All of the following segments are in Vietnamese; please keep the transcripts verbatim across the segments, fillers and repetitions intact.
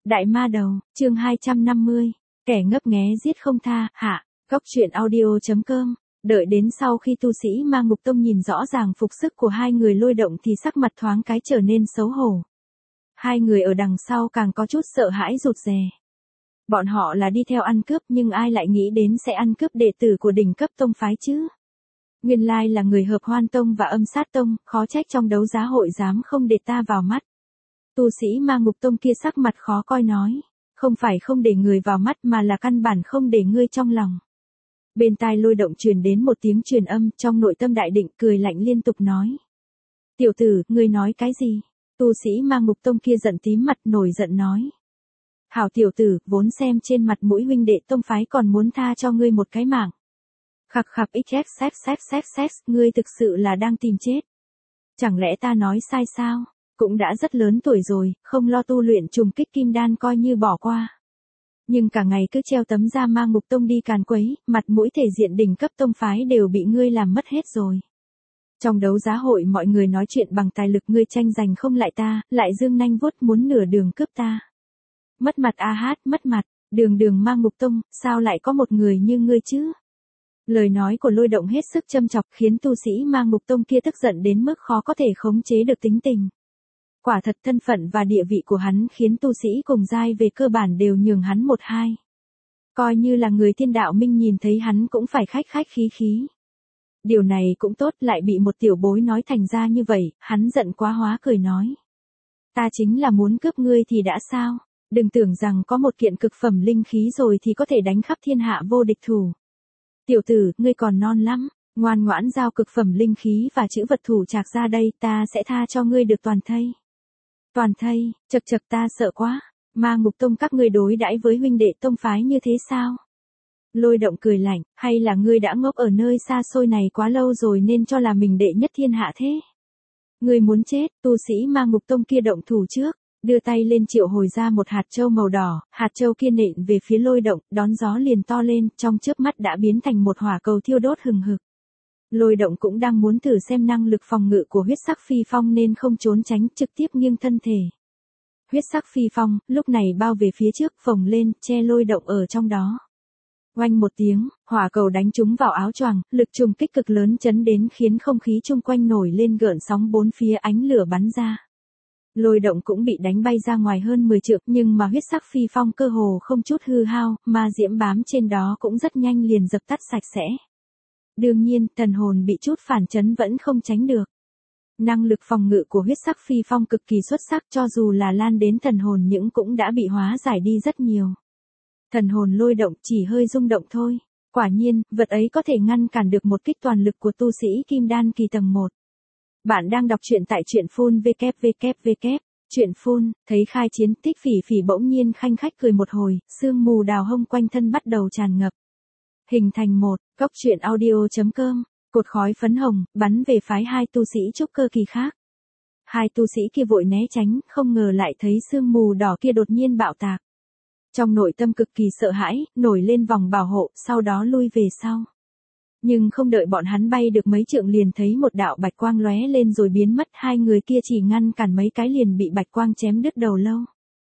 Đại ma đầu, chương hai trăm năm mươi, kẻ ngấp nghé giết không tha, hạ, góc truyện audio.com, đợi đến sau khi tu sĩ ma ngục tông nhìn rõ ràng phục sức của hai người Lôi Động thì sắc mặt thoáng cái trở nên xấu hổ. Hai người ở đằng sau càng có chút sợ hãi rụt rè. Bọn họ là đi theo ăn cướp nhưng ai lại nghĩ đến sẽ ăn cướp đệ tử của đỉnh cấp tông phái chứ? Nguyên lai là người Hợp Hoan Tông và Âm Sát Tông, khó trách trong đấu giá hội dám không để ta vào mắt. Tu sĩ ma ngục tông kia sắc mặt khó coi nói, không phải không để người vào mắt mà là căn bản không để ngươi trong lòng. Bên tai Lôi Động truyền đến một tiếng truyền âm, trong nội tâm đại định cười lạnh liên tục nói. Tiểu tử, ngươi nói cái gì? Tu sĩ ma ngục tông kia giận tím mặt nổi giận nói. Hảo tiểu tử, vốn xem trên mặt mũi huynh đệ tông phái còn muốn tha cho ngươi một cái mạng. Khặc khặc xf xf xf xf xf, ngươi thực sự là đang tìm chết. Chẳng lẽ ta nói sai sao? Cũng đã rất lớn tuổi rồi, không lo tu luyện trùng kích kim đan coi như bỏ qua. Nhưng cả ngày cứ treo tấm da ma ngục tông đi càn quấy, mặt mũi thể diện đỉnh cấp tông phái đều bị ngươi làm mất hết rồi. Trong đấu giá hội mọi người nói chuyện bằng tài lực, ngươi tranh giành không lại ta, lại dương nanh vuốt muốn nửa đường cướp ta. Mất mặt a hát, mất mặt, đường đường ma ngục tông, sao lại có một người như ngươi chứ? Lời nói của Lôi Động hết sức châm chọc khiến tu sĩ ma ngục tông kia tức giận đến mức khó có thể khống chế được tính tình. Quả thật thân phận và địa vị của hắn khiến tu sĩ cùng giai về cơ bản đều nhường hắn một hai. Coi như là người thiên đạo minh nhìn thấy hắn cũng phải khách khách khí khí. Điều này cũng tốt, lại bị một tiểu bối nói thành ra như vậy, hắn giận quá hóa cười nói. Ta chính là muốn cướp ngươi thì đã sao, đừng tưởng rằng có một kiện cực phẩm linh khí rồi thì có thể đánh khắp thiên hạ vô địch thủ. Tiểu tử, ngươi còn non lắm, ngoan ngoãn giao cực phẩm linh khí và chữ vật thủ trạc ra đây, ta sẽ tha cho ngươi được toàn thây. Toàn thây, chật chật ta sợ quá, ma ngục tông các ngươi đối đãi với huynh đệ tông phái như thế sao? Lôi Động cười lạnh, hay là ngươi đã ngốc ở nơi xa xôi này quá lâu rồi nên cho là mình đệ nhất thiên hạ thế? Ngươi muốn chết, tu sĩ ma ngục tông kia động thủ trước, đưa tay lên triệu hồi ra một hạt châu màu đỏ, hạt châu kia nện về phía Lôi Động, đón gió liền to lên, trong chớp mắt đã biến thành một hỏa cầu thiêu đốt hừng hực. Lôi Động cũng đang muốn thử xem năng lực phòng ngự của huyết sắc phi phong nên không trốn tránh, trực tiếp nghiêng thân thể. Huyết sắc phi phong, lúc này bao về phía trước, phồng lên, che Lôi Động ở trong đó. Oanh một tiếng, hỏa cầu đánh trúng vào áo choàng, lực trùng kích cực lớn chấn đến khiến không khí chung quanh nổi lên gợn sóng, bốn phía ánh lửa bắn ra. Lôi Động cũng bị đánh bay ra ngoài hơn mười trượng, nhưng mà huyết sắc phi phong cơ hồ không chút hư hao, ma diễm bám trên đó cũng rất nhanh liền dập tắt sạch sẽ. Đương nhiên, thần hồn bị chút phản chấn vẫn không tránh được. Năng lực phòng ngự của huyết sắc phi phong cực kỳ xuất sắc, cho dù là lan đến thần hồn những cũng đã bị hóa giải đi rất nhiều. Thần hồn Lôi Động chỉ hơi rung động thôi. Quả nhiên, vật ấy có thể ngăn cản được một kích toàn lực của tu sĩ kim đan kỳ tầng một. Bạn đang đọc truyện tại truyện phun www. Truyện phun, thấy khai chiến, Thích Phỉ Phỉ bỗng nhiên khanh khách cười một hồi, sương mù đào hông quanh thân bắt đầu tràn ngập. Hình thành một, góc truyện audio.com, cột khói phấn hồng, bắn về phái hai tu sĩ trúc cơ kỳ khác. Hai tu sĩ kia vội né tránh, không ngờ lại thấy sương mù đỏ kia đột nhiên bạo tạc. Trong nội tâm cực kỳ sợ hãi, nổi lên vòng bảo hộ, sau đó lui về sau. Nhưng không đợi bọn hắn bay được mấy trượng liền thấy một đạo bạch quang lóe lên rồi biến mất, hai người kia chỉ ngăn cản mấy cái liền bị bạch quang chém đứt đầu lâu.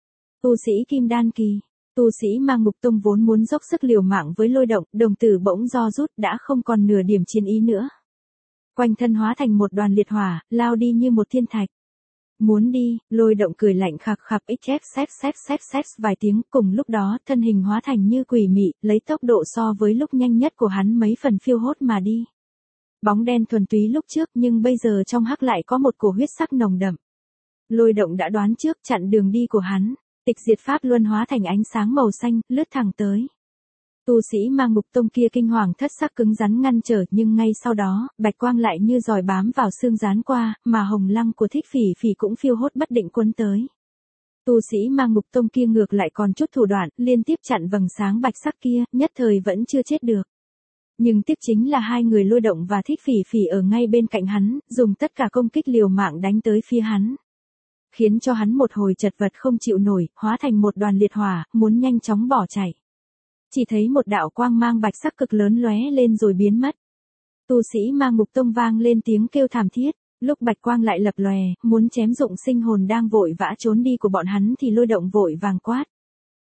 Tu sĩ kim đan kỳ, tu sĩ ma ngục tông vốn muốn dốc sức liều mạng với Lôi Động, đồng tử bỗng do rút đã không còn nửa điểm chiến ý nữa. Quanh thân hóa thành một đoàn liệt hỏa, lao đi như một thiên thạch. Muốn đi, Lôi Động cười lạnh khặc khặc xf xf xf xf xf vài tiếng, cùng lúc đó thân hình hóa thành như quỷ mị, lấy tốc độ so với lúc nhanh nhất của hắn mấy phần phiêu hốt mà đi. Bóng đen thuần túy lúc trước nhưng bây giờ trong hắc lại có một cổ huyết sắc nồng đậm. Lôi Động đã đoán trước chặn đường đi của hắn, tịch diệt pháp luân hóa thành ánh sáng màu xanh, lướt thẳng tới. Tu sĩ ma ngục tông kia kinh hoàng thất sắc cứng rắn ngăn trở, nhưng ngay sau đó, bạch quang lại như giòi bám vào xương dán qua, mà hồng lăng của Thích Phỉ Phỉ cũng phiêu hốt bất định cuốn tới. Tu sĩ ma ngục tông kia ngược lại còn chút thủ đoạn, liên tiếp chặn vầng sáng bạch sắc kia, nhất thời vẫn chưa chết được. Nhưng tiếp chính là hai người Lôi Động và Thích Phỉ Phỉ ở ngay bên cạnh hắn, dùng tất cả công kích liều mạng đánh tới phía hắn. Khiến cho hắn một hồi chật vật không chịu nổi, hóa thành một đoàn liệt hỏa, muốn nhanh chóng bỏ chạy. Chỉ thấy một đạo quang mang bạch sắc cực lớn lóe lên rồi biến mất. Tu sĩ ma ngục tông vang lên tiếng kêu thảm thiết, lúc bạch quang lại lập lòe, muốn chém dụng sinh hồn đang vội vã trốn đi của bọn hắn thì Lôi Động vội vàng quát.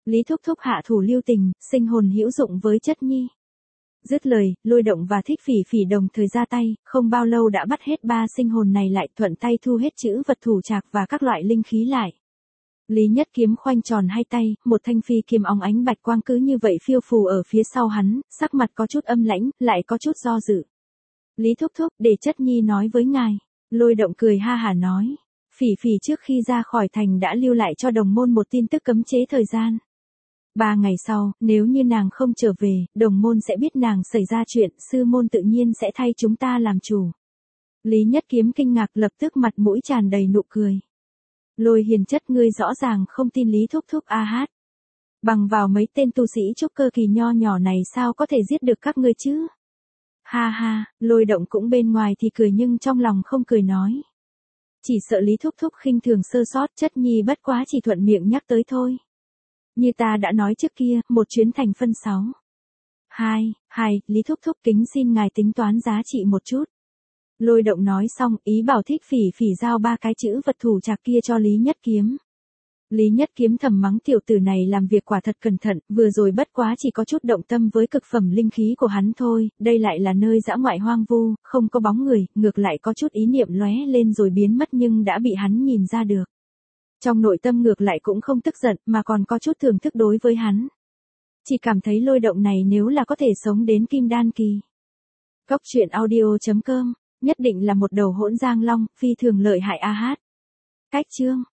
Lý Thúc Thúc hạ thủ lưu tình, sinh hồn hữu dụng với chất nhi. Dứt lời, Lôi Động và Thích Phỉ Phỉ đồng thời ra tay, không bao lâu đã bắt hết ba sinh hồn này lại, thuận tay thu hết chữ vật thủ trạc và các loại linh khí lại. Lý Nhất Kiếm khoanh tròn hai tay, một thanh phi kiếm óng ánh bạch quang cứ như vậy phiêu phù ở phía sau hắn, sắc mặt có chút âm lãnh, lại có chút do dự. Lý Thúc Thúc, để chất nhi nói với ngài. Lôi Động cười ha hả nói. Phỉ Phỉ trước khi ra khỏi thành đã lưu lại cho đồng môn một tin tức cấm chế thời gian. Ba ngày sau, nếu như nàng không trở về, đồng môn sẽ biết nàng xảy ra chuyện, sư môn tự nhiên sẽ thay chúng ta làm chủ. Lý Nhất Kiếm kinh ngạc, lập tức mặt mũi tràn đầy nụ cười. Lôi Hiền chất, ngươi rõ ràng không tin Lý Thúc Thúc a hát. Bằng vào mấy tên tu sĩ trúc cơ kỳ nho nhỏ này sao có thể giết được các ngươi chứ? Ha ha, Lôi Động cũng bên ngoài thì cười nhưng trong lòng không cười nói. Chỉ sợ Lý Thúc Thúc khinh thường sơ sót, chất nhi bất quá chỉ thuận miệng nhắc tới thôi. Như ta đã nói trước kia, một chuyến thành phân sáu. Hai, hai, Lý Thúc Thúc kính xin ngài tính toán giá trị một chút. Lôi Động nói xong, ý bảo Thích Phỉ Phỉ giao ba cái chữ vật thủ trạc kia cho Lý Nhất Kiếm. Lý Nhất Kiếm thầm mắng tiểu tử này làm việc quả thật cẩn thận, vừa rồi bất quá chỉ có chút động tâm với cực phẩm linh khí của hắn thôi, đây lại là nơi dã ngoại hoang vu, không có bóng người, ngược lại có chút ý niệm lóe lên rồi biến mất nhưng đã bị hắn nhìn ra được. Trong nội tâm ngược lại cũng không tức giận mà còn có chút thưởng thức đối với hắn. Chỉ cảm thấy Lôi Động này nếu là có thể sống đến kim đan kỳ. Cốc truyện audio chấm com, nhất định là một đầu hỗn giang long, phi thường lợi hại a hát. Cách chương